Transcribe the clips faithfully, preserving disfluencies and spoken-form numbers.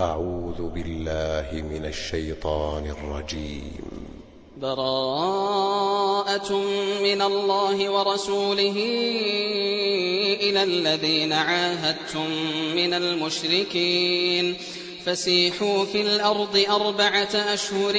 أعوذ بالله من الشيطان الرجيم. براءة من الله ورسوله إلى الذين عاهدتم من المشركين فسيحوا في الأرض أربعة أشهر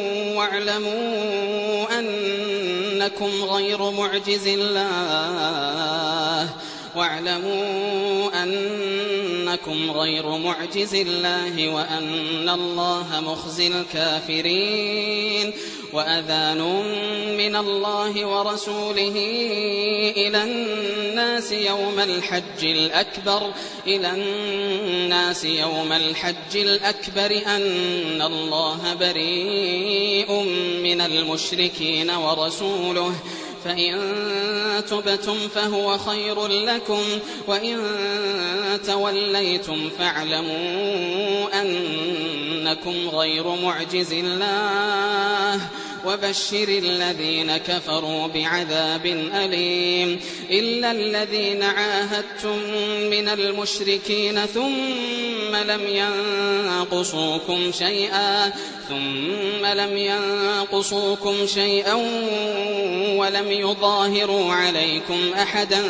واعلموا أنكم غير معجز الله واعلموا أنكم غير معجز الله وأن الله مخزي الكافرين وأذان من الله ورسوله إلى الناس يوم الحج الأكبر إلى الناس يوم الحج الأكبر أن الله بريء من المشركين ورسوله فإن تبتم فهو خير لكم وإن توليتم فاعلموا أنكم غير معجز الله وبشر الذين كفروا بعذاب أليم إلا الذين عاهدتم من المشركين ثم لم ينقصوكم شيئا ثم لم ينقصوكم شيئا ولم يظاهروا عليكم أحدا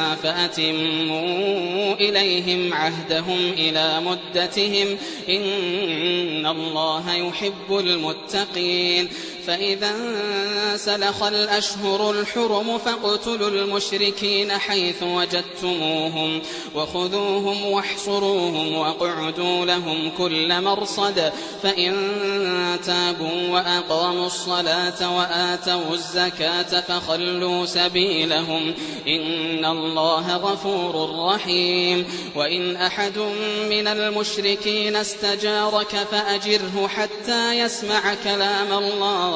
فأتموا إليهم عهدهم إلى مدتهم إن الله يحب المتقين فإذا سلخ الأشهر الحرم فاقتلوا المشركين حيث وجدتموهم وخذوهم واحصروهم واقعدوا لهم كل مرصد فإن تابوا وأقاموا الصلاة وآتوا الزكاة فخلوا سبيلهم إن الله غفور رحيم وإن أحد من المشركين استجارك فأجره حتى يسمع كلام الله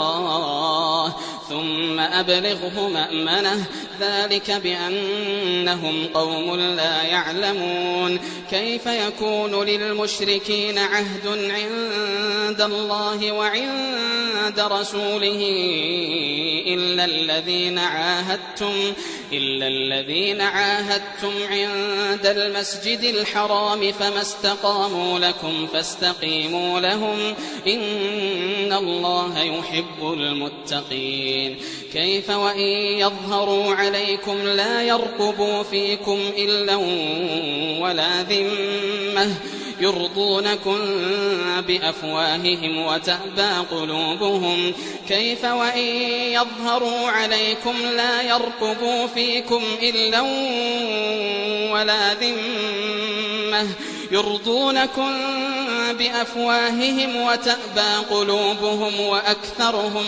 ثم أبلغه مأمنه ذلك بأنهم قوم لا يعلمون كيف يكون للمشركين عهد عند الله وعند رسوله إلا الذين عاهدتم إلا الذين عاهدتم عند المسجد الحرام فما استقاموا لكم فاستقيموا لهم إن الله يحب المتقين كيف وإن يظهروا عليكم لا يرقبوا فيكم إلا ولا ذمة يرضونكم بأفواههم وتأبى قلوبهم كيف وإن يظهروا عليكم لا يرقبوا فيكم إلا ولا ذمة يرضونكم بأفواههم وتأبى قلوبهم وأكثرهم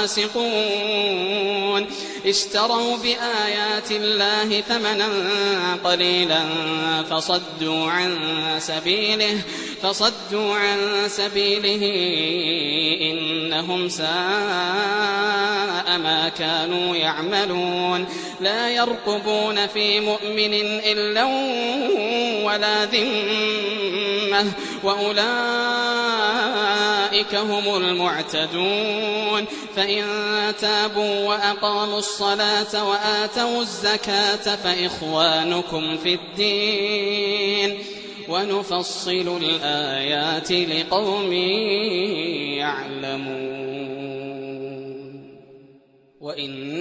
فاسقون اشتروا بآيات الله ثمنا قليلا فصدوا عن سبيله فصدوا عن سبيله إنهم ساء ما كانوا يعملون لا يرقبون في مؤمن إلا ولا ذمة وأولئك هم المعتدون فإن تابوا وأقاموا الصلاة وآتوا الزكاة فإخوانكم في الدين ونفصل الآيات لقوم يعلمون وإن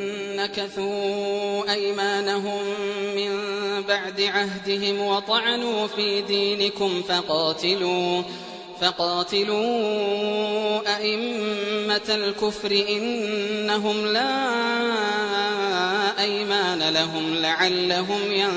نكثوا أيمانهم من بعد عهدهم وطعنوا في دينكم فقاتلوا فقاتلوا أئمة الكفر إنهم لا أيمان لهم لعلهم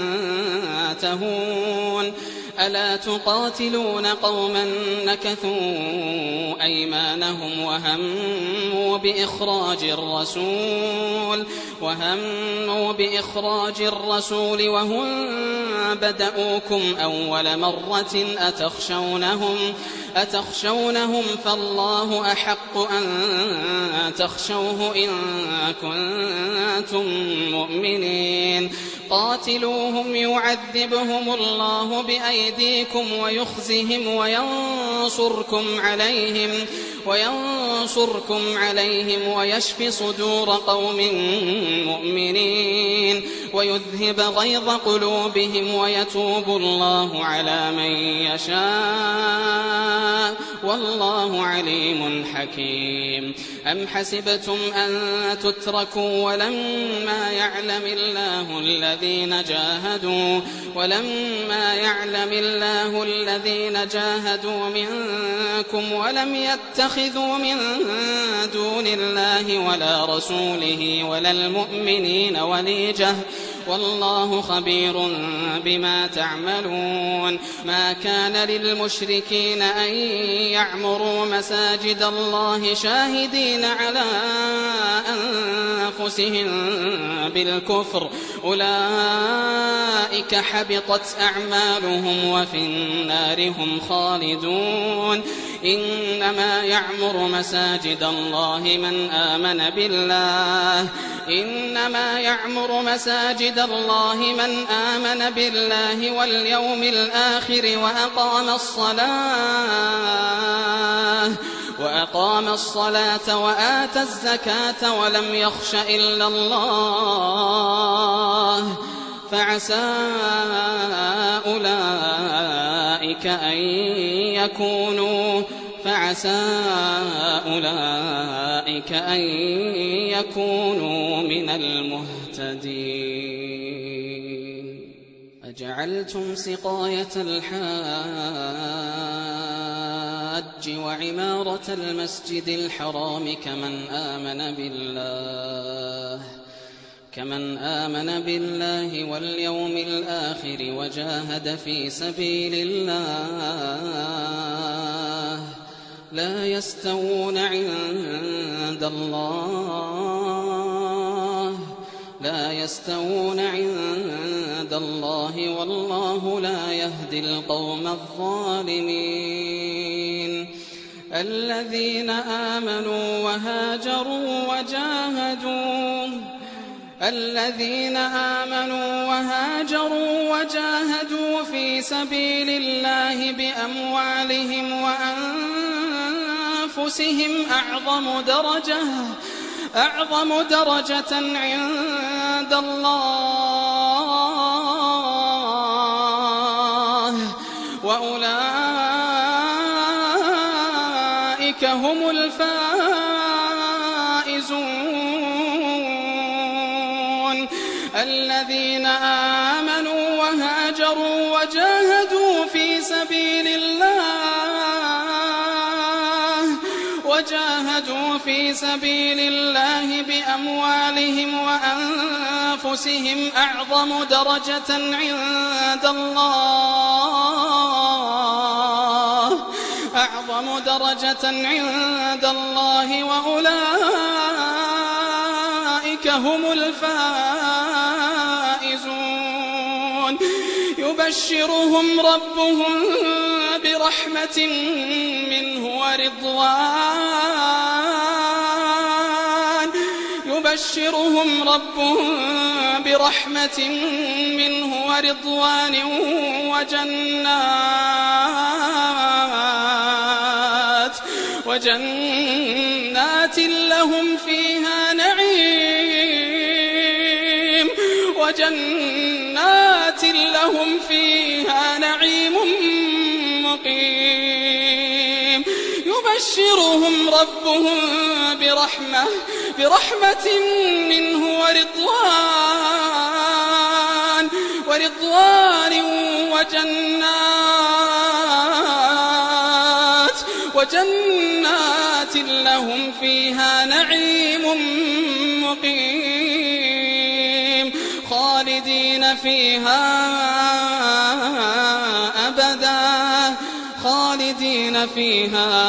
ينتهون ألا تقاتلون قوما نكثوا أيمانهم وهموا بإخراج الرسول وهموا بإخراج الرسول وهم بدأوكم أول مرة أتخشونهم أتخشونهم فالله أحق أن تخشوه إن كنتم مؤمنين قاتلوهم يعذبهم الله بأيديكم ويخزهم وينصركم عليهم وينصركم عليهم ويشف صدور قوم مؤمنين ويذهب غيظ قلوبهم ويتوب الله على من يشاء والله عليم حكيم. أم حسبتم أن تتركوا ولما يعلم الله الذين جاهدوا ولما يعلم الله الذين جاهدوا منكم ولم يتخذوا من دون الله ولا رسوله ولا المؤمنين وليجة والله خبير بما تعملون. ما كان للمشركين أن يعمروا مساجد الله شاهدين على أنفسهم بالكفر أولئك حبطت أعمالهم وفي النار هم خالدون. إنما يعمر مساجد الله من آمن بالله إنما يعمر مساجد الله من آمن بالله واليوم الآخر وأقام الصلاة وأقام الصلاة وآتى الزكاة ولم يخش إلا الله فعسى أولئك أن يكونوا فعسى أولئك أن يكونوا من المهتدين. أجعلتم سقاية الحاج وعمارة المسجد الحرام كمن آمن بالله كمن آمن بالله واليوم الآخر وجاهد في سبيل الله لا يستوون عند الله لا يستوون عند الله والله لا يهدي القوم الظالمين. الذين آمنوا وهاجروا وجاهدوا الذين آمنوا وهاجروا وجاهدوا في سبيل الله بأموالهم وأنفسهم أعظم درجة أعظم درجة عند الله وأولئك هم الفائزون. الذين آمنوا وهاجروا وجاهدوا في سبيل الله وجاهدوا في سبيل الله بأموالهم وأنفسهم أعظم درجة عند الله أعظم درجة عند الله وأولئك هم الفائزون. يبشرهم ربهم برحمة منه ورضوان يبشرهم ربهم برحمة منه ورضوان وجنات وجنات لهم فيها نعيم وجنات لهم فيها نعيم مقيم. يبشرهم ربهم برحمة برحمة منه ورضوان ورضوان وجنات وجنات لهم فيها نعيم مقيم خالدين فيها أبدا خالدين فيها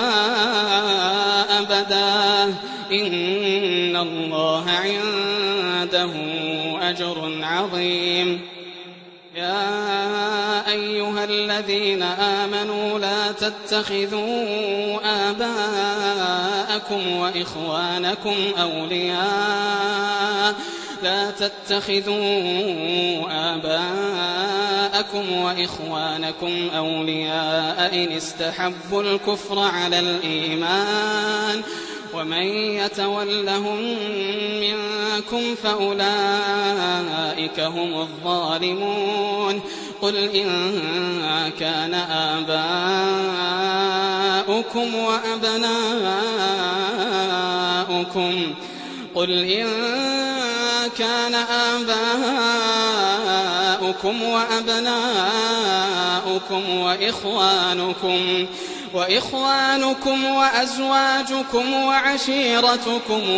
أبدا إن الله عنده أجر عظيم. يا أيها الذين آمنوا لا تتخذوا آباءكم وإخوانكم أولياء لا تتخذوا آباءكم وإخوانكم أولياء إن استحبوا الكفر على الإيمان ومن يتولهم منكم فأولئك هم الظالمون. قل إن كان آباؤكم وأبناؤكم قل إن كان آباؤكم وأبناؤكم وإخوانكم وإخوانكم وأزواجكم وعشيرتكم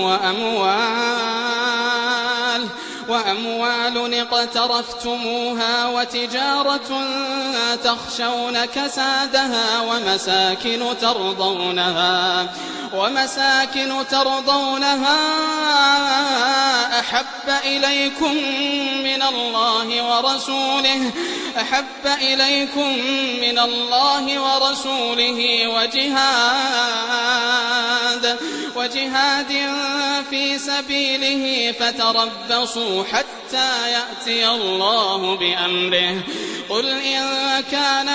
وأموال وأموال اقترفتموها وتجارة تخشون كسادها ومساكن ترضونها ومساكن ترضونها أحب إليكم من الله ورسوله أحب إليكم من الله ورسوله وجهاد وجهاد في سبيله فتربصوا حتى يأتي الله بأمره قل إن كان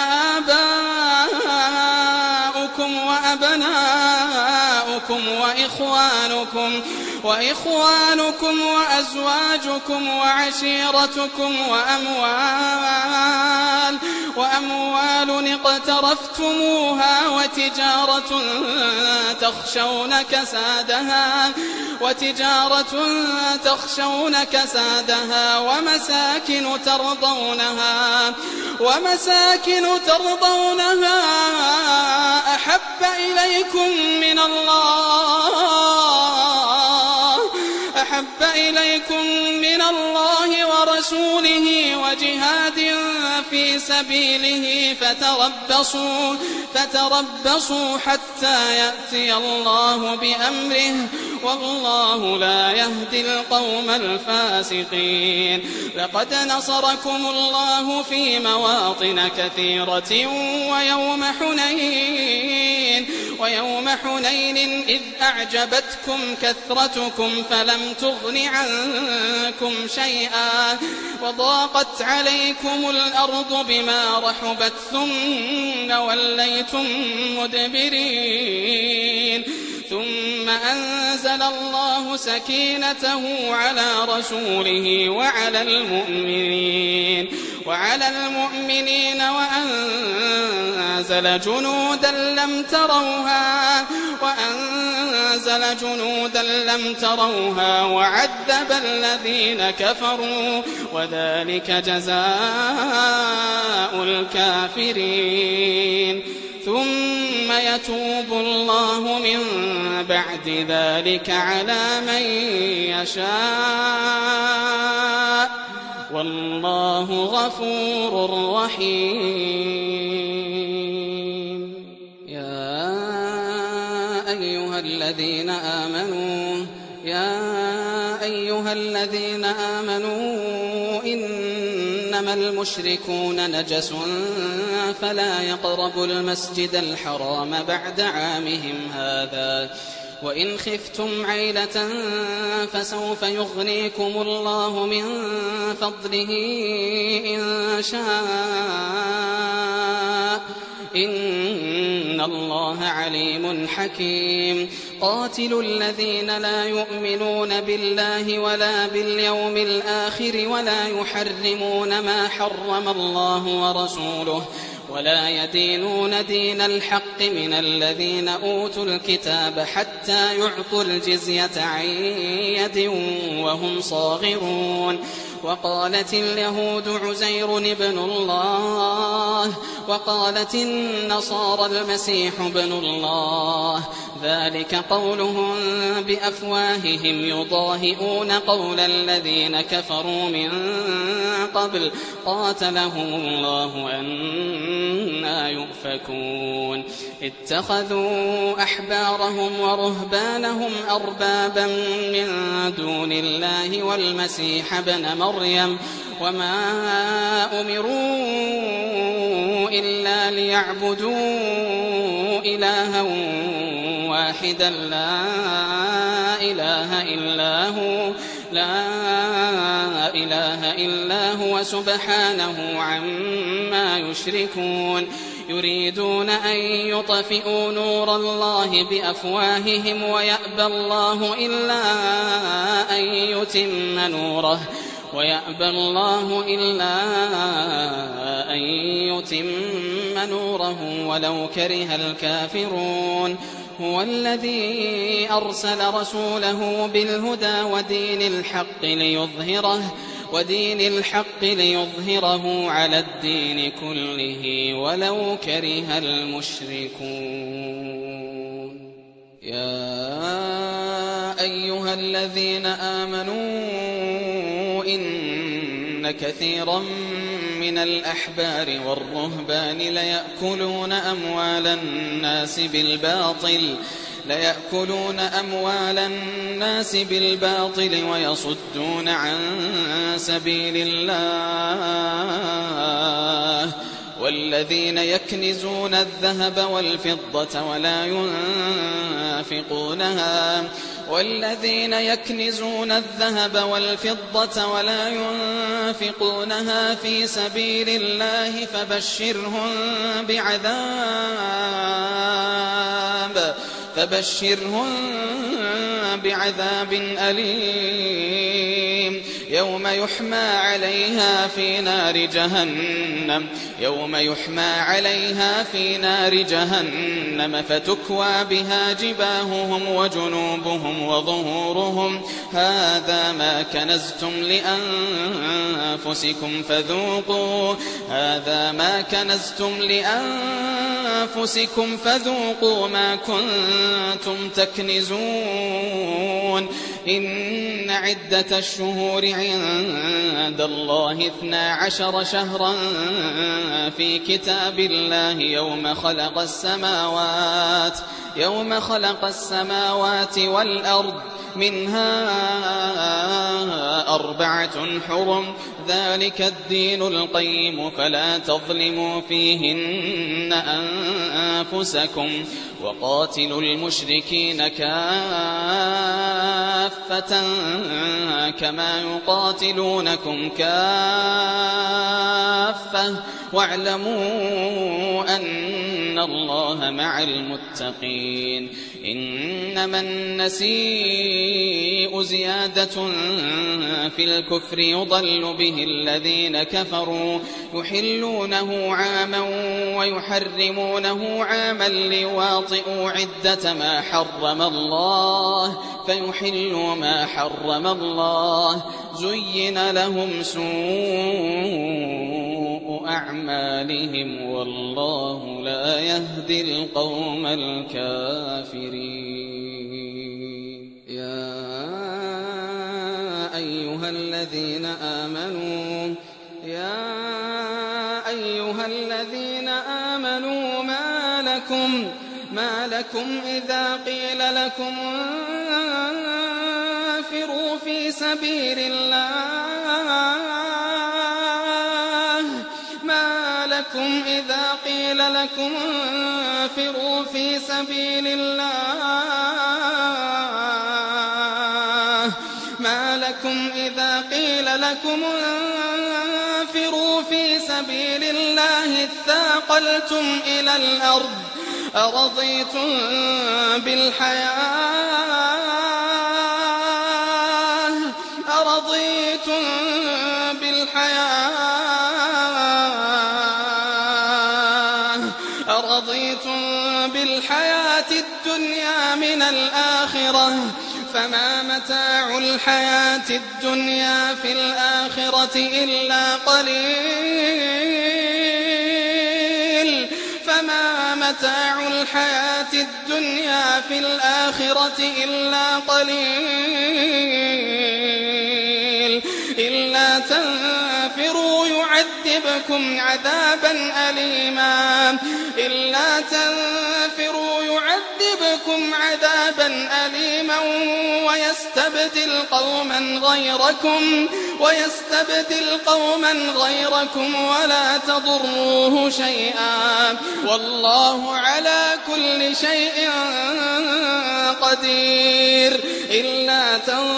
آباؤكم وأبناؤكم وإخوانكم وإخوانكم وأزواجكم وعشيرتكم وأموال وأموال اقترفتموها وتجارة تخشون كسادها وتجارة تخشون كسادها ومساكن ترضونها ومساكن ترضونها أحب إليكم من الله أحب إليكم من الله ورسوله وجهاد في سبيله فتربصوا فتربصوا حتى يأتي الله بأمره والله لا يهدي القوم الفاسقين لقد نصركم الله في مواطن كثيرة ويوم حنين ويوم حنين إذ أعجبتكم كثرتكم فلم تغن عنكم شيئا وضاقت عليكم الأرض بما رحبت ثم وليتم مدبرين ثم أنزل الله سكينته على رسوله وعلى المؤمنين وعلى المؤمنين وأنزل جنودا لم تروها وأنزل جنودا لم تروها وعذب الذين كفروا وذلك جزاء الكافرين ثم يتوب الله من بعد ذلك على من يشاء والله غفور رحيم يا أيها الذين آمنوا يا أيها الذين آمنوا إنما المشركون نجس فلا يقربوا المسجد الحرام بعد عامهم هذا وإن خفتم عيلة فسوف يغنيكم الله من فضله إن شاء إن الله عليم حكيم قاتلوا الذين لا يؤمنون بالله ولا باليوم الآخر ولا يحرمون ما حرم الله ورسوله ولا يدينون دين الحق من الذين أوتوا الكتاب حتى يعطوا الجزية عن يد وهم صاغرون وقالت اليهود عزير ابن الله وقالت النصارى المسيح ابن الله ذلك قولهم بأفواههم يضاهئون قول الذين كفروا من قبل قاتلهم الله أنى يؤفكون اتخذوا أحبارهم ورهبانهم أربابا من دون الله والمسيح ابن مريم وما أمروا إلا ليعبدوا إلها واحدا لا إله إلا هو لا إله إلا هو سبحانه عما يشركون يريدون أن يطفئوا نور الله بأفواههم ويأبى الله إلا أن يتم نوره ويأبى الله إلا أن يتم نوره ولو كره الكافرون هو الذي أرسل رسوله بالهدى ودين الحق ليظهره ودين الحق ليظهره على الدين كله ولو كره المشركون. يا أيها الذين آمنوا إن كثيرا من الأحبار والرهبان ليأكلون أموال الناس بالباطل ليأكلون أموال الناس بالباطل ويصدون عن سبيل الله والذين يكنزون الذهب والفضة ولا ينفقونها والذين يكنزون الذهب والفضة ولا ينفقونها في سبيل الله فبشرهم بعذاب فبشرهم بعذاب أليم يوم يحمى عليها في نار جهنم يوم يحمى عليها في نار جهنم فتكوى بها جباههم وجنوبهم وظهورهم هذا ما كنزتم لأنفسكم فذوقوا هذا ما كنزتم لأنفسكم فذوقوا ما كنتم تكنزون. إن عدة الشهور عند الله اثنا عشر شهرا في كتاب الله يوم خلق السماوات يوم خلق السماوات والأرض منها أربعة حرم ذلك الدين القيم فلا تظلموا فيهن أنفسكم وقاتلوا المشركين كافة كما يقاتلونكم كافة واعلموا أن الله مع المتقين. إنما النسيء زيادة في الكفر يضل به الذين كفروا يحلونه عاما ويحرمونه عاما ليواطئوا عدة ما حرم الله فيحلوا ما حرم الله زين لهم سوء أعمالهم والله لا يهدي القوم الكافرين. يا أيها الذين آمنوا يا أيها الذين آمنوا ما لكم ما لكم إذا قيل لكم انفروا في سبيل الله ما لكم إذا قيل لكم انفروا في سبيل الله ما لكم إذا قيل لكم انفروا في سبيل الله اثاقلتم إلى الأرض أرضيتم بالحياة أرضيتم بالحياة أرضيتم بالحياة الدنيا من الآخرة فما متاع الحياة الدنيا في الآخرة إلا قليل فما متاع الحياة الدنيا في الآخرة إلا قليل إلا تنفروا يعذبكم عذابا أليما إلا تنفروا يعذبكم عذابا أليما ويستبدل قوما غيركم ويستبدل قوما غيركم ولا تضروه شيئا والله على كل شيء قدير. إلا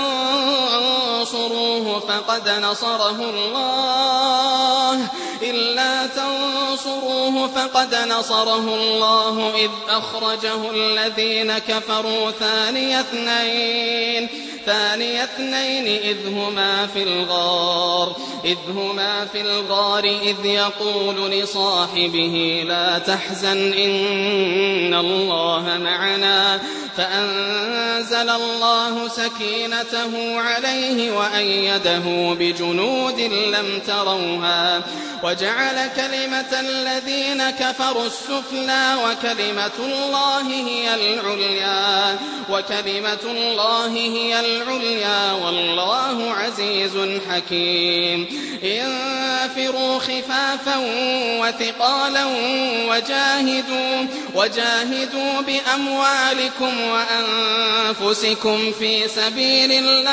تنصروه فقد نصره الله إلا تنصروه فقد نصره الله إذ أخرجه الذين كفروا ثاني اثنين ثاني اثنين إذ هما في الغار إذ هما في الغار إذ يقول لصاحبه لا تحزن إن الله معنا فأنزل الله سكينته عليه وأيده بجنود لم تروها وجعل كلمة الذين كفروا السفلى وكلمة الله هي العليا وكلمة الله هي العليا والله عزيز حكيم انفروا خفافا وثقالا وجاهدوا وجاهدوا بأموالكم وأنفسكم في سبيل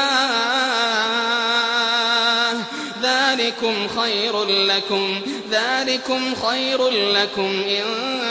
الله ذلكم خير لكم ذلكم خير لكم إن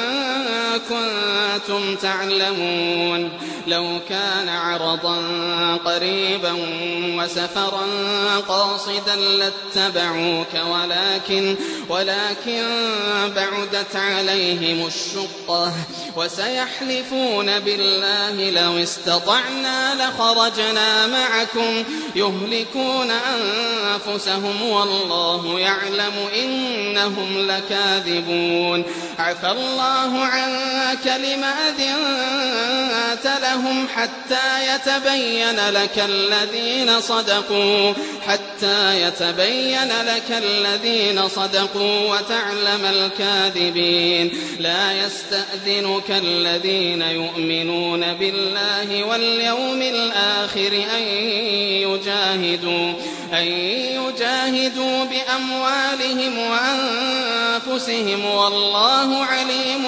كنتم تعلمون لو كان عرضا قريبا وسفرا قاصدا لاتبعوك ولكن ولكن بعدت عليهم الشقة وسيحلفون بالله لو استطعنا لخرجنا معكم يهلكون أنفسهم والله يعلم إنهم لكاذبون عفى الله عنك لما أذنت لهم حتى يتبين لك الذين صدقوا حتى يتبين لك الذين صدقوا وتعلم الكاذبين لا يستأذنك الذين يؤمنون بالله واليوم الآخر أن يجاهدوا أن يجاهدوا بأموالهم وأنفسهم والله عليم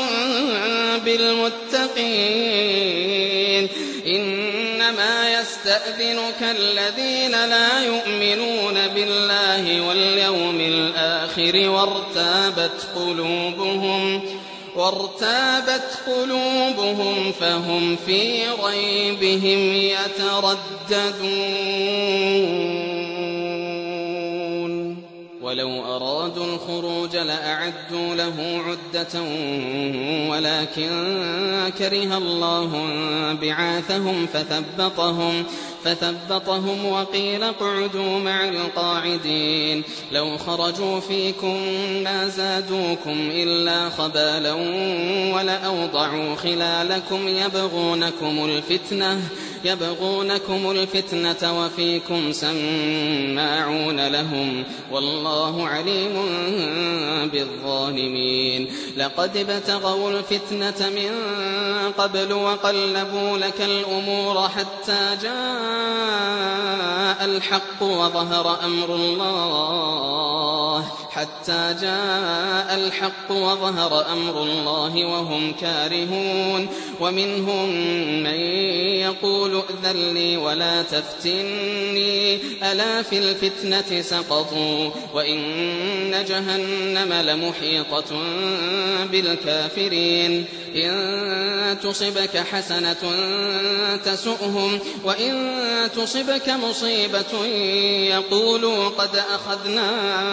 بالمتقين إنما يستأذنك الذين لا يؤمنون بالله واليوم الآخر وارتابت قلوبهم وارتابت قلوبهم فهم في ريبهم يترددون ولو أرادوا الخروج لأعدوا له عدة ولكن كره الله بعاثهم فثبطهم فثبطهم وقيل اقعدوا مع القاعدين لو خرجوا فيكم ما زادوكم إلا خبالا ولأوضعوا خلالكم يبغونكم الفتنة يبغونكم الفتنة وفيكم سماعون لهم والله عليم بالظالمين لقد ابتغوا الفتنة من قبل وقلبوا لك الأمور حتى جاء الحق وظهر أمر الله حتى جاء الحق وظهر أمر الله وهم كارهون ومنهم من يقول ائذن لي ولا تفتني ألا في الفتنة سقطوا وإن جهنم لمحيطة بالكافرين إن تصبك حسنة تسؤهم وإن تصبك مصيبة يقولوا قد أخذنا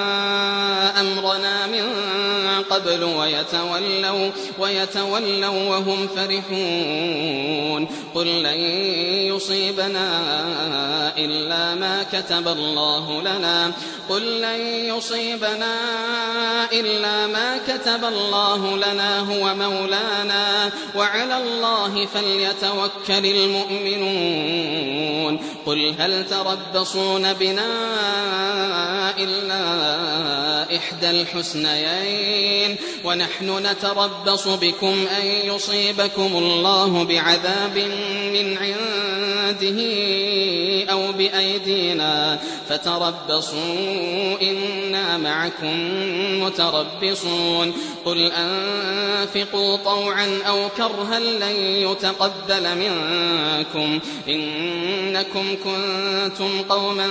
أمرنا من قبل ويتولوا, ويتولوا وهم فرحون قل لن يصيبنا إلا ما كتب الله لنا قل لن يصيبنا إلا ما كتب الله لنا هو مولانا وعلى الله فليتوكل المؤمنون قل هل تربصون بنا إلا إحدى الحسنيين ونحن نتربص بكم أن يصيبكم الله بعذاب من عنده أو بأيدينا فتربصوا إنا معكم متربصون قل أنفقوا طوعا أو كرها لن يتقبل منكم إنكم كنتم قوما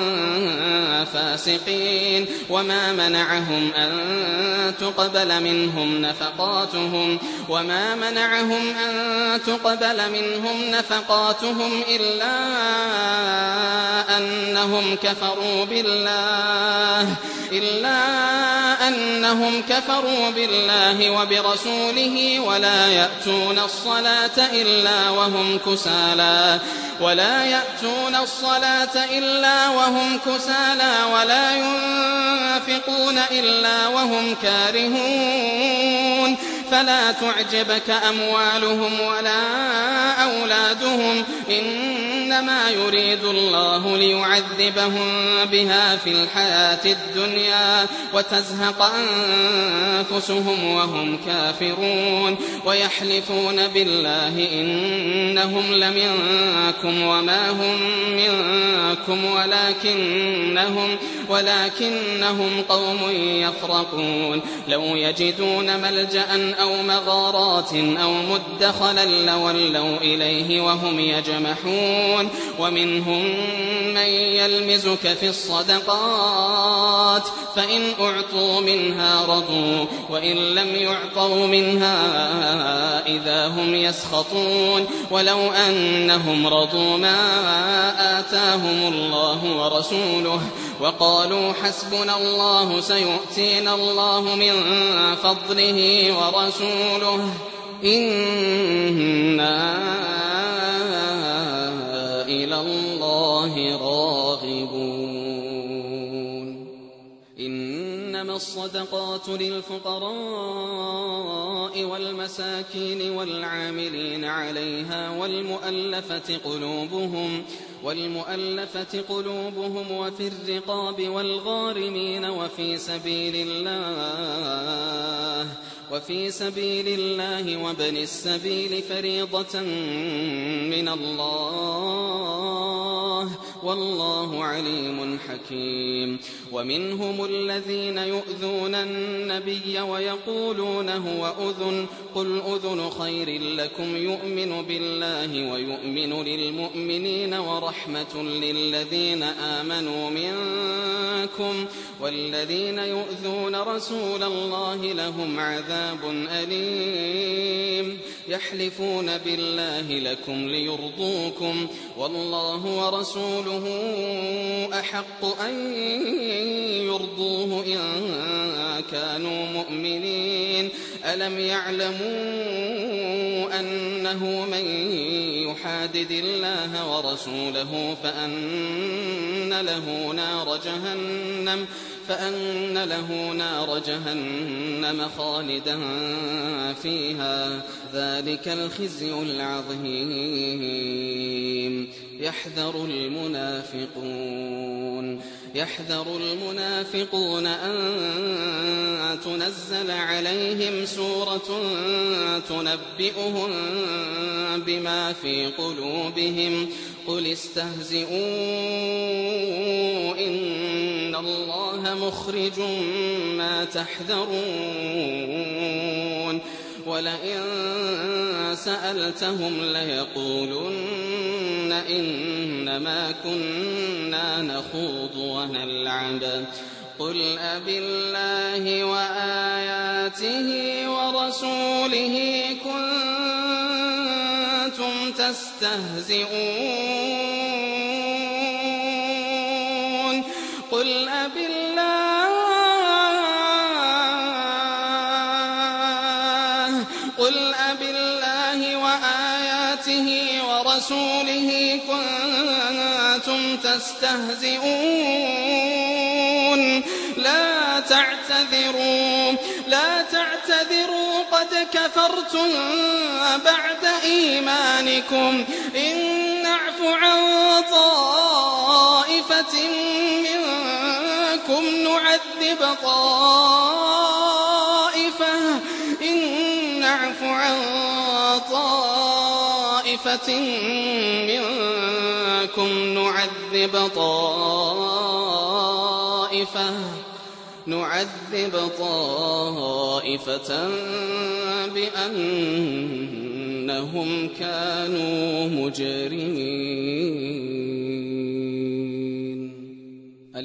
فاسقين وما منعهم أن تقبل منهم نفقاتهم وما منعهم أن تقبل منهم نفقاتهم إلا أنهم كفروا بالله إلا أنهم كفروا بالله وبرسوله ولا يأتون الصلاة إلا وهم كسالى ولا يأتون الصلاة إلا وهم كسالى ولا ينفقون إلا وهم كارهون فلا تعجبك أموالهم ولا أولادهم إنما يريد الله ليعذبهم بها في الحياة الدنيا وتزهق أنفسهم وهم كافرون ويحلفون بالله إنهم لمنكم وما هم منكم ولكنهم ولكنهم قوم يفرقون لو يجدون ملجأ أو مغارات أو مدخلا لولوا إليه وهم يجمحون ومنهم من يلمزك في الصدقات فإن أعطوا منها رضوا وإن لم يعطوا منها إذا هم يسخطون ولو أنهم رضوا ما آتاهم الله ورسوله وقالوا حسبنا الله سيؤتينا الله من فضله ورسوله إنا إلى الله راغبون إنما الصدقات للفقراء والمساكين والعاملين عليها والمؤلفة قلوبهم والمؤلفة قلوبهم وفي الرقاب والغارمين وفي سبيل الله وفي سبيل الله وابن السبيل فريضة من الله والله عليم حكيم ومنهم الذين يؤذون النبي ويقولون هو أذن قل أذن خير لكم يؤمن بالله ويؤمن للمؤمنين ورحمة للذين آمنوا منكم والذين يؤذون رسول الله لهم عذاب أليم يحلفون بالله لكم ليرضوكم والله ورسوله أحق أن يرضوه إن كانوا مؤمنين ألم يعلموا أنه من يحادد الله ورسوله فأن له نار جهنم فأن له نار جهنم خالدا فيها ذلك الخزي العظيم يحذر المنافقون يحذر المنافقون أن تنزل عليهم سورة تنبئهم بما في قلوبهم قل استهزئوا إن الله مخرج ما تحذرون ولئن سألتهم ليقولن إنما كنا نخوض ونلعب قل أبالله وآياته ورسوله كنتم تستهزئون قل أبالله قل أبالله وآياته ورسوله كنتم تستهزئون لا تعتذروا لا تعتذروا قد كفرتم بعد إيمانكم إن نعف عن طائفة منكم نعذب طائفة إن نعف عن طائفة منكم نعذب طائفة نعذب طائفة بأنهم كانوا مجرمين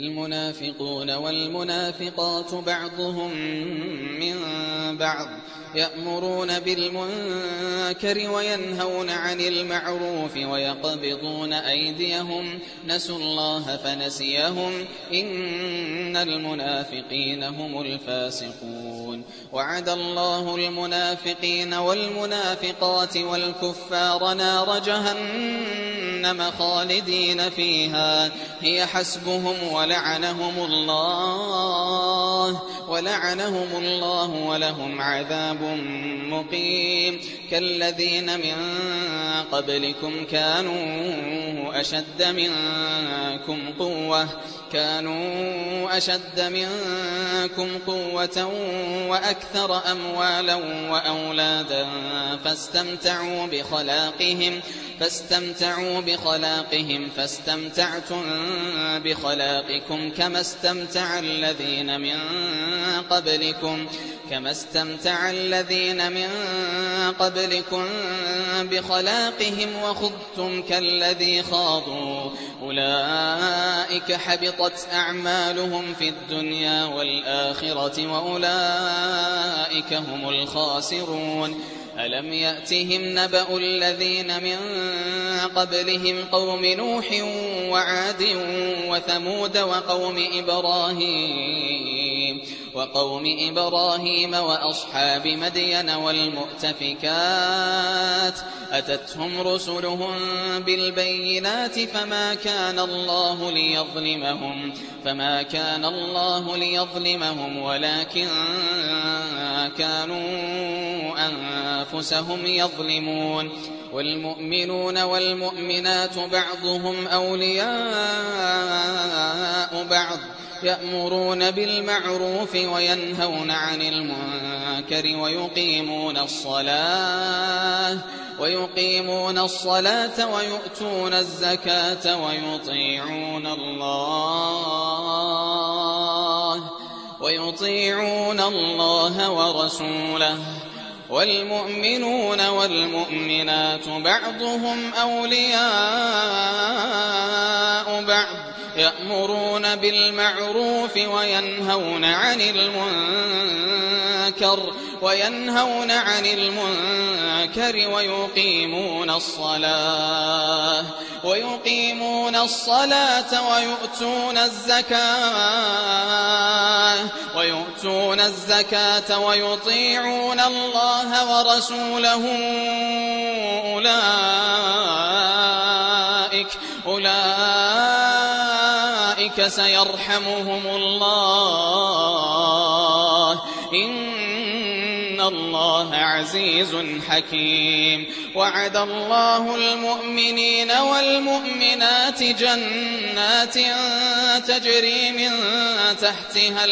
المنافقون والمنافقات بعضهم من بعض يأمرون بالمنكر وينهون عن المعروف ويقبضون أيديهم نسوا الله فنسيهم إن المنافقين هم الفاسقون وعد الله المنافقين والمنافقات والكفار نار جهنم خالدين فيها هي حسبهم ولعنهم الله ولعنهم الله ولهم عذاب مقيم كالذين من قبلكم كانوا أشد منكم قوة كانوا أشد منكم قوة وأكثر أموالا وأولادا فاستمتعوا بخلاقهم فاستمتعوا بخلاقهم فاستمتعتم بخلاقكم كما استمتع الذين من قبلكم كما استمتع الذين من قبلكم بخلاقهم وخضتم كالذي خاضوا أولئك حبطت أعمالهم في الدنيا والآخرة وأولئك هم الخاسرون ألم يأتهم نبأ الذين من قبلهم قوم نوح وعاد وثمود وقوم إبراهيم وقوم إبراهيم وأصحاب مدين والمؤتفكات أتتهم رسلهم بالبينات فما كان الله ليظلمهم فما كان الله ليظلمهم ولكن كانوا أنفسهم يظلمون والمؤمنون والمؤمنات بعضهم أولياء بعض يأمرون بالمعروف وينهون عن المنكر ويقيمون الصلاة ويقيمون الصلاة ويؤتون الزكاة ويطيعون الله ويطيعون الله ورسوله والمؤمنون والمؤمنات بعضهم أولياء بعض يأمرون بالمعروف وينهون عن المنكر وينهون عن المنكر ويقيمون الصلاة ويقيمون الصلاة ويؤتون الزكاة ويؤتون الزكاة ويطيعون الله ورسوله أولئك أولئك سيرحمهم الله إن الله عزيز حكيم وعد الله المؤمنين والمؤمنات جنات تجري من تحتها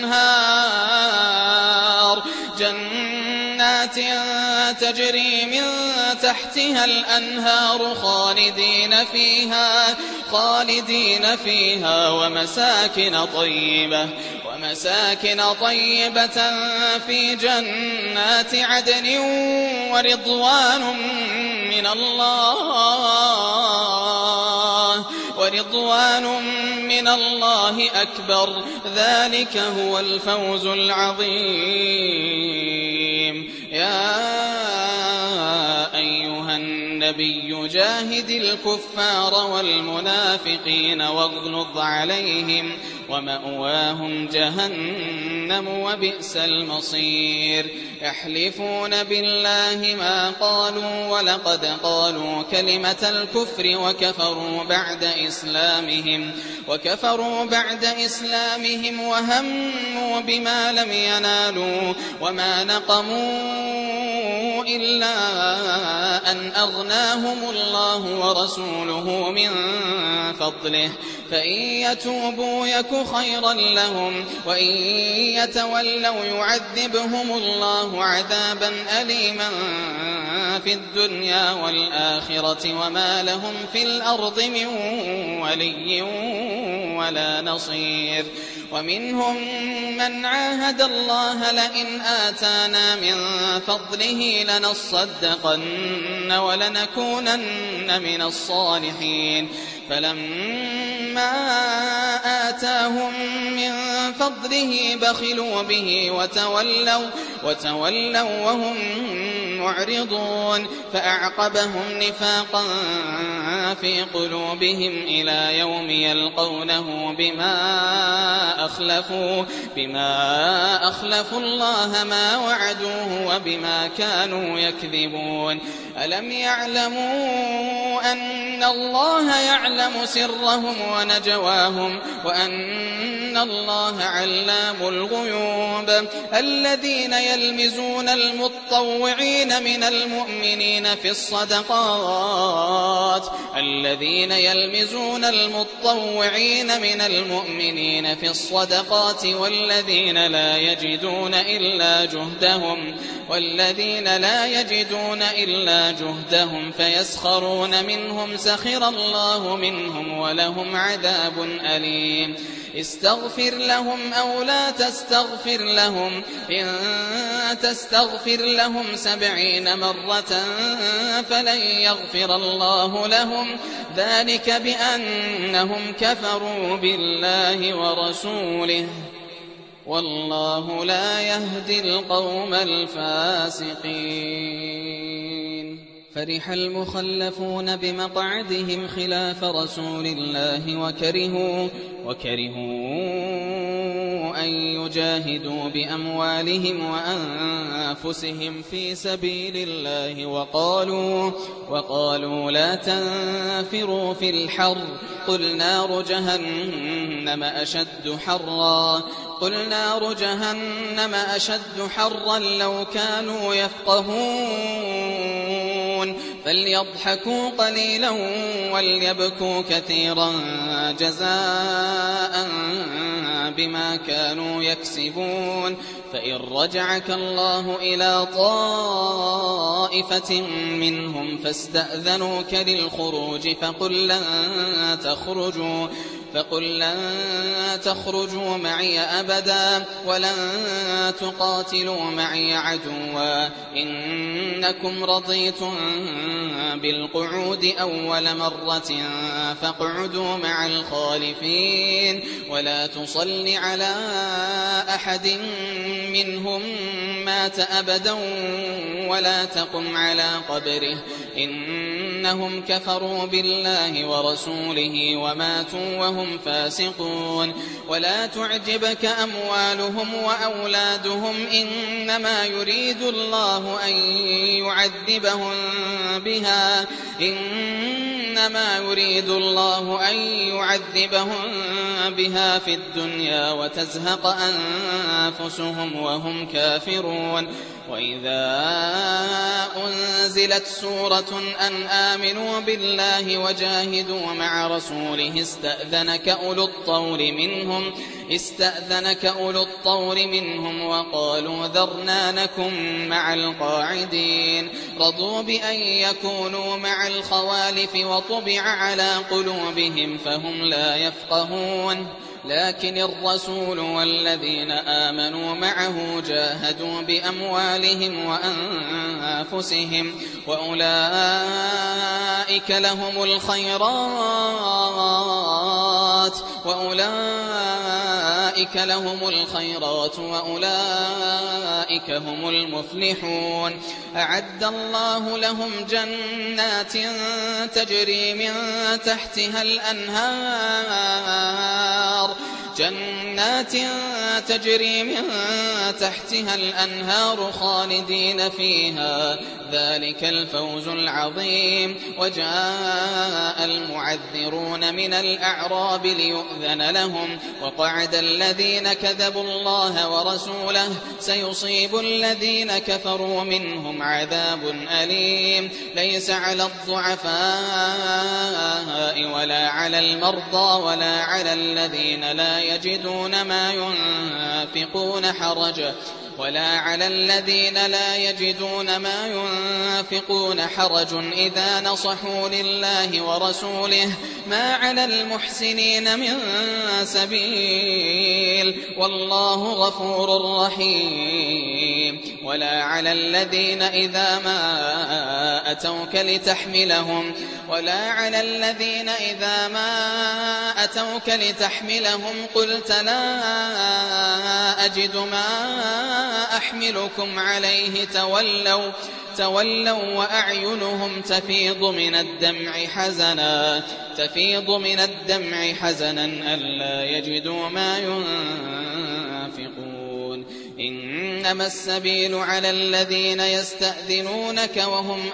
الأنهار جنات تجري من تحتها الأنهار خالدين فيها خالدين فيها ومساكن طيبة ومساكن طيبة في جنات عدن ورضوان من الله ورضوان من الله أكبر ذلك هو الفوز العظيم يا أيها النبي جاهد الكفار والمنافقين واغلظ عليهم ومأواهم جهنم وبئس المصير يحلفون بالله ما قالوا ولقد قالوا كلمة الكفر وكفروا بعد إسلامهم وكفروا بعد إسلامهم وهموا بما لم ينالوا وما نقموا إلا أن أغناهم الله ورسوله من فضله فإن يتوبوا يك خيرا لهم وإن يتولوا يعذبهم الله عذابا أليما في الدنيا والآخرة وما لهم في الأرض من ولي ولا نصير ومنهم من عاهد الله لئن آتانا من فضله لنصدقن ولنكونن من الصالحين فلما آتاهم من فضله بخلوا به وتولوا, وتولوا وهم معرضون فأعقبهم نفاقا في قلوبهم إلى يوم يلقونه بما أخلفوا, بما أخلفوا الله ما وعدوه وبما كانوا يكذبون ألم يعلموا أن الله يعلم سرهم ونجواهم وأن الله علام الغيوب الذين يلمزون المتطوعين من المؤمنين في الصدقات الذين يلمزون المتطوعين من المؤمنين في الصدقات والذين لا يجدون إلا جهدهم والذين لا يجدون إلا جهدهم فيسخرون منهم سخر الله منهم ولهم عذاب أليم استغفر لهم أو لا تستغفر لهم إن تستغفر لهم سبعين مرة فلن يغفر الله لهم ذلك بأنهم كفروا بالله ورسوله والله لا يهدي القوم الفاسقين فرح المخلفون بمقعدهم خلاف رسول الله وكرهوا, وكرهوا أن يجاهدوا بأموالهم وأنفسهم في سبيل الله وقالوا, وقالوا لا تنفروا في الحر قل نار جهنم أشد حرا قل نار جهنم أشد حرا لو كانوا يفقهون فليضحكوا قليلا وليبكوا كثيرا جزاء بما كانوا يكسبون فإن رجعك الله إلى طائفة منهم فاستأذنوك للخروج فقل لن تخرجوا فقل لن تخرجوا معي أبدا ولن تقاتلوا معي عدوا إنكم رضيتم بالقعود أول مرة فاقعدوا مع الخالفين ولا تصل على أحد منهم مات أبدا ولا تقم على قبره إنهم كفروا بالله ورسوله وماتوا وهم فاسقون ولا تعجبك أموالهم وأولادهم إنما يريد الله أن يعذبهم بها إنما يريد الله أن يعذبهم بها في الدنيا وتزهق أنفسهم وهم كافرون وإذا أنزلت سورة أن آمنوا بالله وجاهدوا مع رسوله استأذنك أولو الطول منهم استأذنك أولو الطول منهم وقالوا ذرنا نكن مع القاعدين رضوا بأن يكونوا مع الخوالف وطبع على قلوبهم فهم لا يفقهون لكن الرسول والذين آمنوا معه جاهدوا بأموالهم وأنفسهم وأولئك لهم الخيرات وأولئك لهم الخيرات وأولئك هم المفلحون أعد الله لهم جنات تجري من تحتها الأنهار جنات تجري من تحتها الأنهار خالدين فيها ذلك الفوز العظيم وجاء المعذرون من الأعراب ليؤذن لهم وقعد الذين كذبوا الله ورسوله سيصيب الذين كفروا منهم عذاب أليم ليس على الضعفاء ولا على المرضى ولا على الذين لا يجدون ما ينفقون حرج ولا على الذين لا يجدون ما ينفقون حرج إذا نصحوا لله ورسوله ما على المحسنين من سبيل والله غفور رحيم. ولا على الذين إذا ما أتوك لتحملهم ولا على الذين إذا ما أتوك لتحملهم قلت لا أجد ما أحملكم عليه تولوا تولوا وأعينهم تفيض من الدمع حزنا تفيض من الدمع حزنا ألا يجدوا ما ينفقون. إنما السبيل على الذين يستأذنونك وهم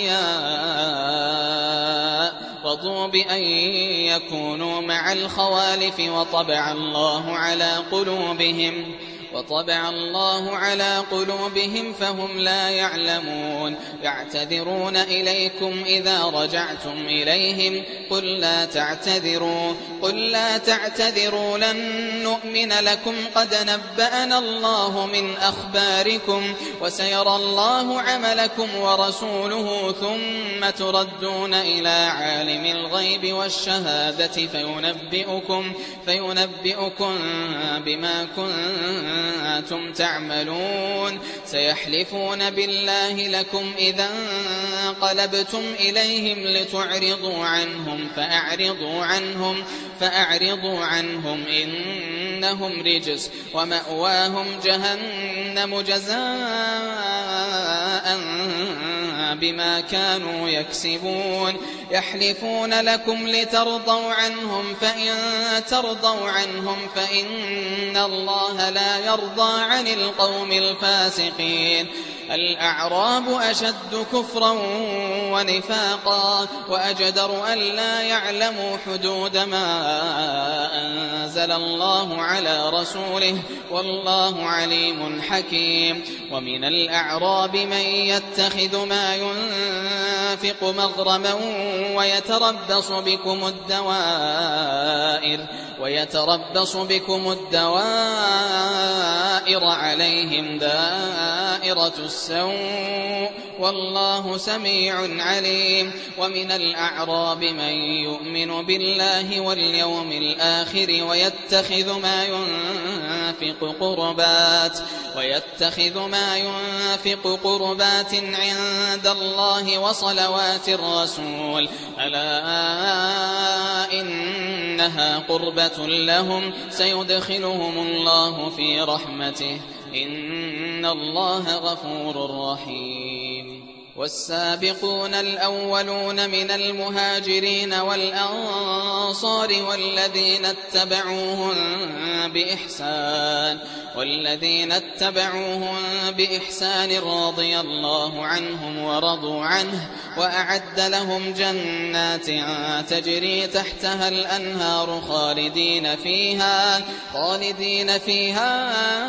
أغنياء رضوا بأن يكونوا مع الخوالف وطبع الله على قلوبهم وطبع الله على قلوبهم فهم لا يعلمون. يعتذرون إليكم إذا رجعتم إليهم قل لا تعتذروا قل لا تعتذروا لن نؤمن لكم قد نبأنا الله من أخباركم وسيرى الله عملكم ورسوله ثم تردون إلى عالم الغيب والشهادة فينبئكم فينبئكم بما كنتم أنتم تعملون. سيحلفون بالله لكم إذا انقلبتم إليهم لتعرضوا عنهم فأعرضوا عنهم فأعرضوا عنهم إنهم رجس ومأواهم جهنم جزاء بما كانوا يكسبون. يحلفون لكم لترضوا عنهم فإن ترضوا عنهم فإن الله لا يرضى عن القوم الفاسقين. الأعراب أشد كفرا ونفاقا وأجدر أن لا يعلموا حدود ما أنزل الله على رسوله والله عليم حكيم. ومن الأعراب من يتخذ ما ينفق مغرما ويتربص بكم الدوائر ويتربص بكم الدوائر عليهم دائرة السوء والله سميع عليم. ومن الأعراب من يؤمن بالله واليوم الآخر ويتخذ ما ينفق قربات ويتخذ ما ينفق قربات عند الله وصلوات الرسول ألا إنها قربة لهم سيدخلهم الله في رحمته إن الله غفور رحيم. والسابقون الأولون من المهاجرين والأنصار والذين اتبعوهم بإحسان والذين اتبعوهم بإحسان رضي الله عنهم ورضوا عنه وأعد لهم جنات تجري تحتها الأنهار خالدين فيها خالدين فيها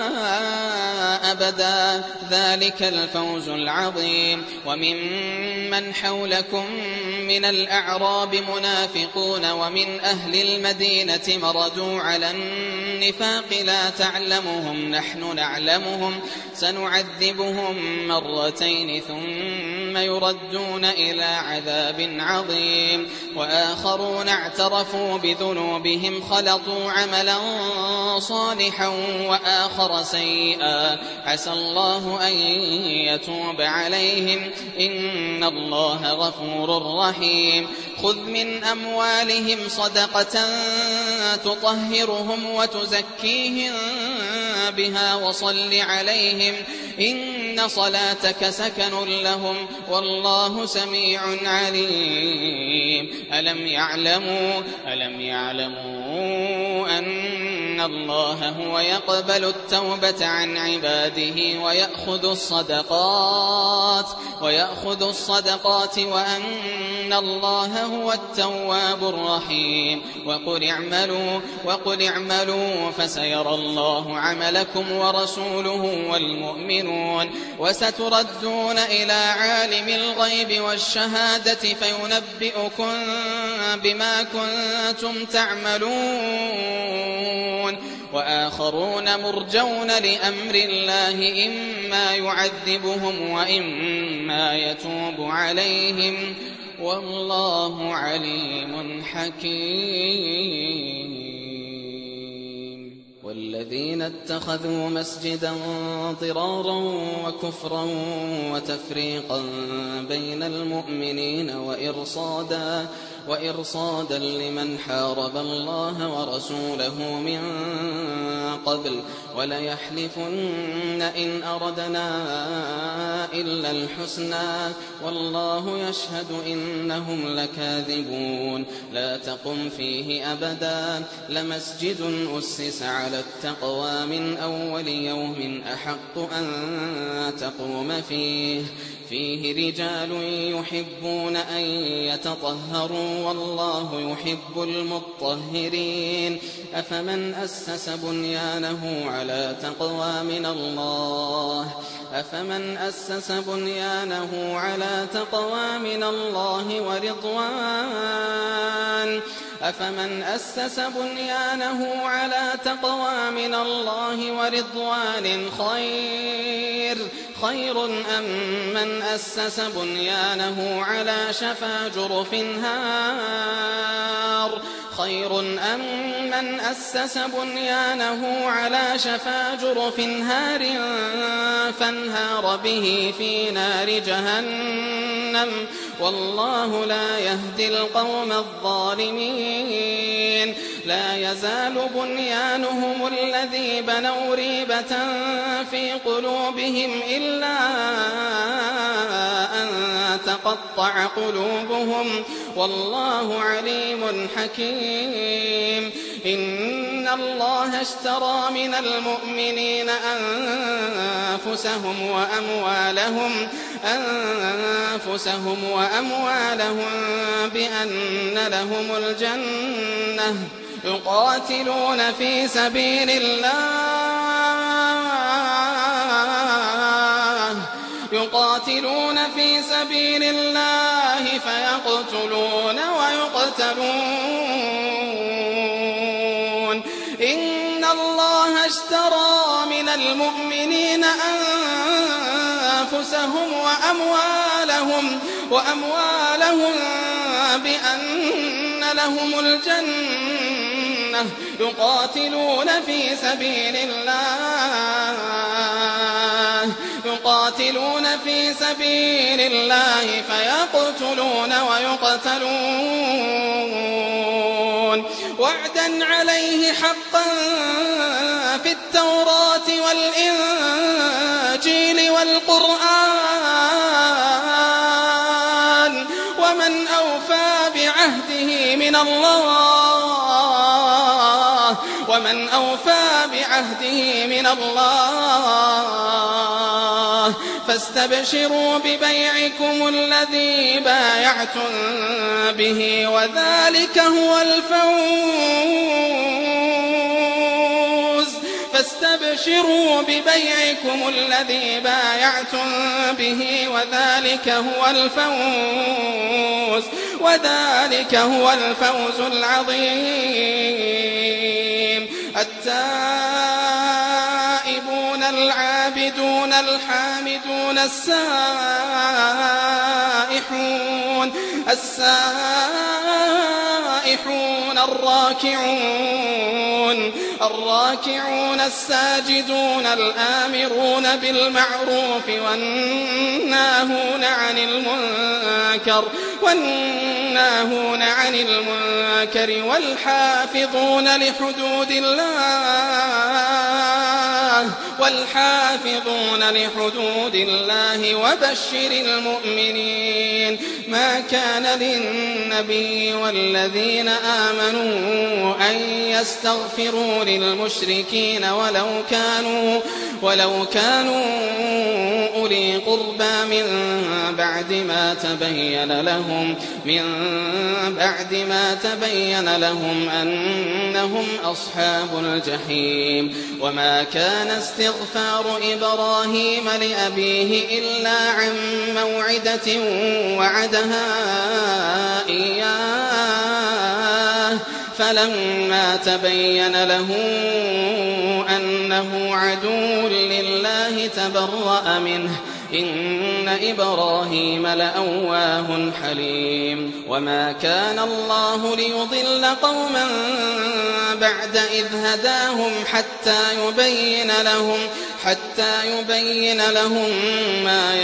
أبدا ذلك الفوز العظيم. وممن حولكم من الأعراب منافقون ومن أهل المدينة مردوا على النفاق لا تعلمهم نحن نعلمهم سنعذبهم مرتين ثم يردون إلى عذاب عظيم. وآخرون اعترفوا بذنوبهم خلطوا عملا صالحا وآخر سيئا عسى الله أن يتوب عليهم إن الله غفور رحيم. خذ من أموالهم صدقة تطهرهم وتزكيهم بها وصل عليهم إن صلاتك سكن لهم والله سميع عليم. ألم يعلموا ألم يعلموا أن الله هو يقبل التوبة عن عباده ويأخذ الصدقات ويأخذ الصدقات وأن الله هو التواب الرحيم. وقل اعملوا وقل اعملوا فسيرى الله عملكم ورسوله والمؤمنون وستردون إلى عالم الغيب والشهادة فينبئكم بما كنتم تعملون وآخرون مرجون لأمر الله إما يعذبهم وإما يتوب عليهم والله عليم حكيم. والذين اتخذوا مسجدا ضرارا وكفرا وتفريقا بين المؤمنين وإرصادا وإرصادا لمن حارب الله ورسوله من قبل وليحلفن إن أردنا إلا الحسنى والله يشهد إنهم لكاذبون. لا تقم فيه أبدا لمسجد أسس على التقوى من أول يوم أحق أن تقوم فيه فيه رجال يحبون أن يتطهروا والله يحب المطهرين. أفمن أسس بنيانه على تقوى من الله أفمن أسس بنيانه على تقوى من الله ورضوان أفمن أسس بنيانه على تقوى من الله ورضوان خير خير أم من أسس بنيانه على شفا جرف هار خير أم من أسس بنيانه على شفا جرف هار فانهار به في نار جهنم والله لا يهدي القوم الظالمين. لا يزال بنيانهم الذي بنوا ريبة في قلوبهم إلا أن تقطع قلوبهم والله عليم حكيم. إن الله اشترى من المؤمنين أنفسهم وأموالهم أنفسهم وأموالهم بأن لهم الجنة يقاتلون في سبيل الله يقاتلون في سبيل الله فيقتلون ويقتلون. إن الله اشترى من المؤمنين أنفسهم وأموالهم وأموالهم بأن لهم الجنة يقاتلون في سبيل الله يقاتلون في سبيل الله فيقتلون ويقتلون وعدا عليه حقا في التوراة والإنجيل والقرآن ومن أوفى بعهده من الله ومن أوفى بعهده من الله فاستبشروا ببيعكم الذي بايعتم به وذلك هو الفوز فاستبشروا ببيعكم الذي بايعتم به وذلك هو الفوز وذلك هو الفوز العظيم. التائبون العابدون الحامدون السائحون السائحون الراكعون الراكعون الساجدون الآمرون بالمعروف والناهون عن المنكر والناهون عن المنكر والحافظون لحدود الله والحافظون لحدود الله وبشر المؤمنين. ما كان للنبي والذين آمنوا أن يستغفروا للمشركين ولو كانوا ولو كانوا أولي قربى من بعد ما تبين لهم من بعد ما تبين لهم أنهم أصحاب الجحيم. وما كان استغفار إبراهيم لأبيه إلا عن موعدة وعدها إياه فلما تبين له أنه عدو لله تبرأ منه إن إبراهيم لأواه حليم وما كان الله ليضل قوما بعد إذ هداهم حتى يبين لهم حتى يبين لهم ما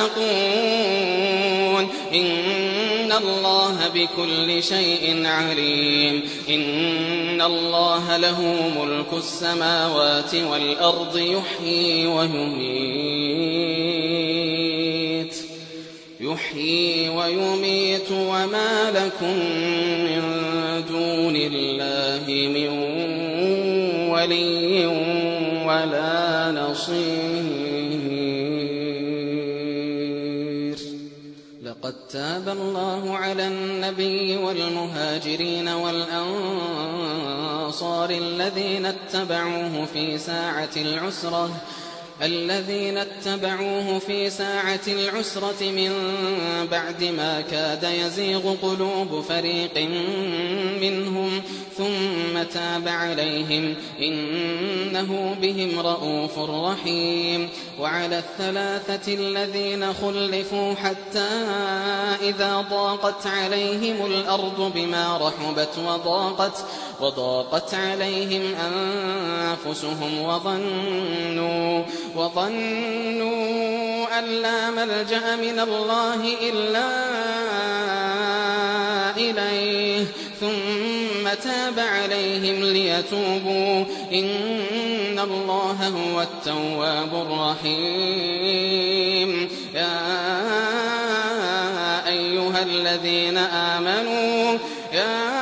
يتقون إن الله بكل شيء عليم إن الله له ملك السماوات والأرض يحيي ويميت يحيي ويميت وما لكم من دون الله من ولي ولا نصير. لقد تاب الله على النبي والمهاجرين والأنصار الذين اتبعوه في ساعة العسرة الذين اتبعوه في ساعة العسرة من بعد ما كاد يزيغ قلوب فريق منهم ثم تاب عليهم إنه بهم رءوف رحيم. وعلى الثلاثة الذين خلفوا حتى إذا ضاقت عليهم الأرض بما رحبت وضاقت وضاقت عليهم أنفسهم وظنوا وظنوا أن لا ملجأ من الله إلا إليه ثم تاب عليهم ليتوبوا إن الله هو التواب الرحيم. يا أيها الذين آمنوا يا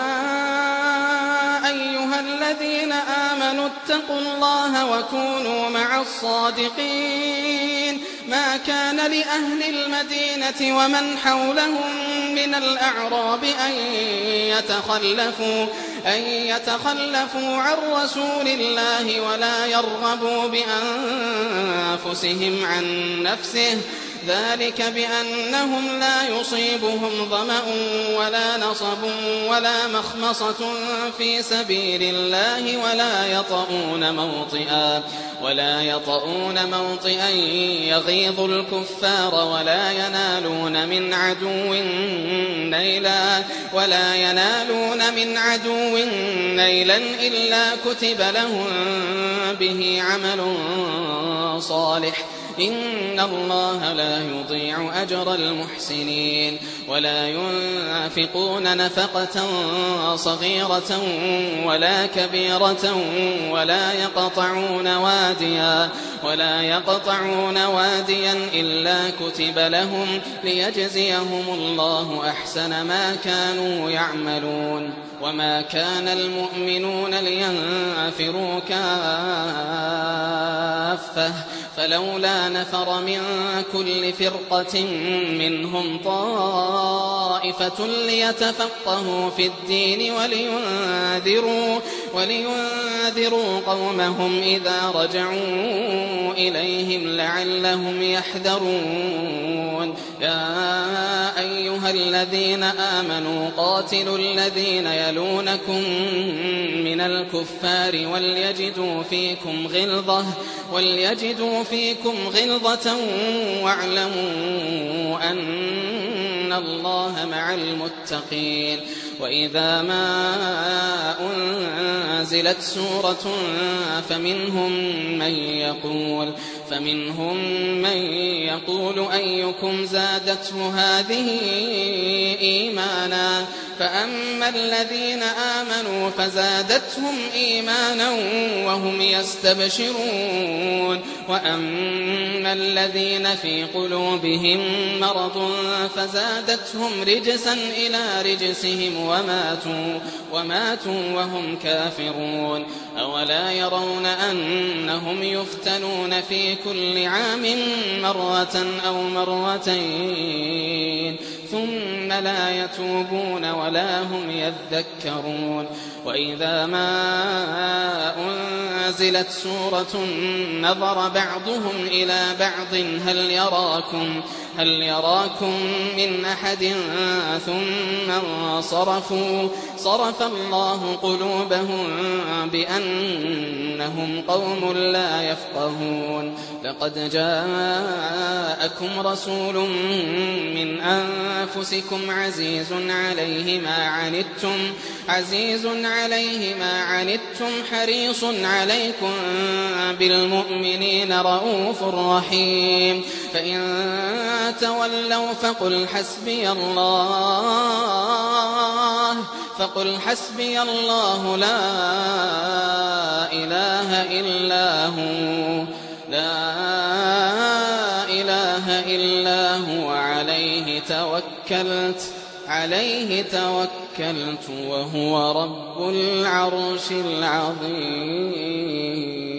الذين آمنوا اتقوا الله وكونوا مع الصادقين. ما كان لأهل المدينة ومن حولهم من الأعراب أن يتخلفوا أن يتخلفوا عن رسول الله ولا يرغبوا بأنفسهم عن نفسه ذلك بأنهم لا يصيبهم ظمأ ولا نصب ولا مخمصة في سبيل الله ولا يطؤون موطئا ولا يطؤون موطئا يغيظ الكفار ولا ينالون من عدو نيلا ولا ينالون من عدو نيلا إلا كتب لهم به عمل صالح إن الله لا يضيع أجر المحسنين. ولا ينفقون نفقة صغيرة ولا كبيرة ولا يقطعون واديا ولا يقطعون واديا إلا كتب لهم ليجزيهم الله أحسن ما كانوا يعملون. وما كان المؤمنون لينفروا كافة فلولا نفر من كل فرقة منهم طائفة ليتفقهوا في الدين ولينذروا, ولينذروا قومهم إذا رجعوا إليهم لعلهم يحذرون. يا أيها الذين آمنوا قاتلوا الذين يلونكم من الكفار وليجدوا فيكم غلظة وليجدوا فيكم غلظة واعلموا أن الله مع المتقين. وإذا ما أنزلت سورة فمنهم من يقول فمنهم من يقول أيكم زادته هذه إيمانا فأما الذين آمنوا فزادتهم إيمانا وهم يستبشرون وأما الذين في قلوبهم مرض فزادتهم رجسا إلى رجسهم وماتوا, وماتوا وهم كافرون. أولا يرون أنهم يفتنون في كل عام مرة أو مرتين ثم لا يتوبون ولا هم يذكرون. وإذا ما أنزلت سورة نظر بعضهم إلى بعض هل يراكم, هل يراكم من أحد ثم انصرفوا صرف الله قلوبهم بأنهم قوم لا يفقهون لقد جاءكم رسول من أنفسكم عزيز عليه ما عنتم عزيز عليه ما عنتم حريص عليكم بالمؤمنين رؤوف رحيم فإن تولوا فقل حسبي الله فقل حسبي الله لا إله إلا هو لا إله إلا هو عليه توكلت عليه توكلت وهو رب العرش العظيم.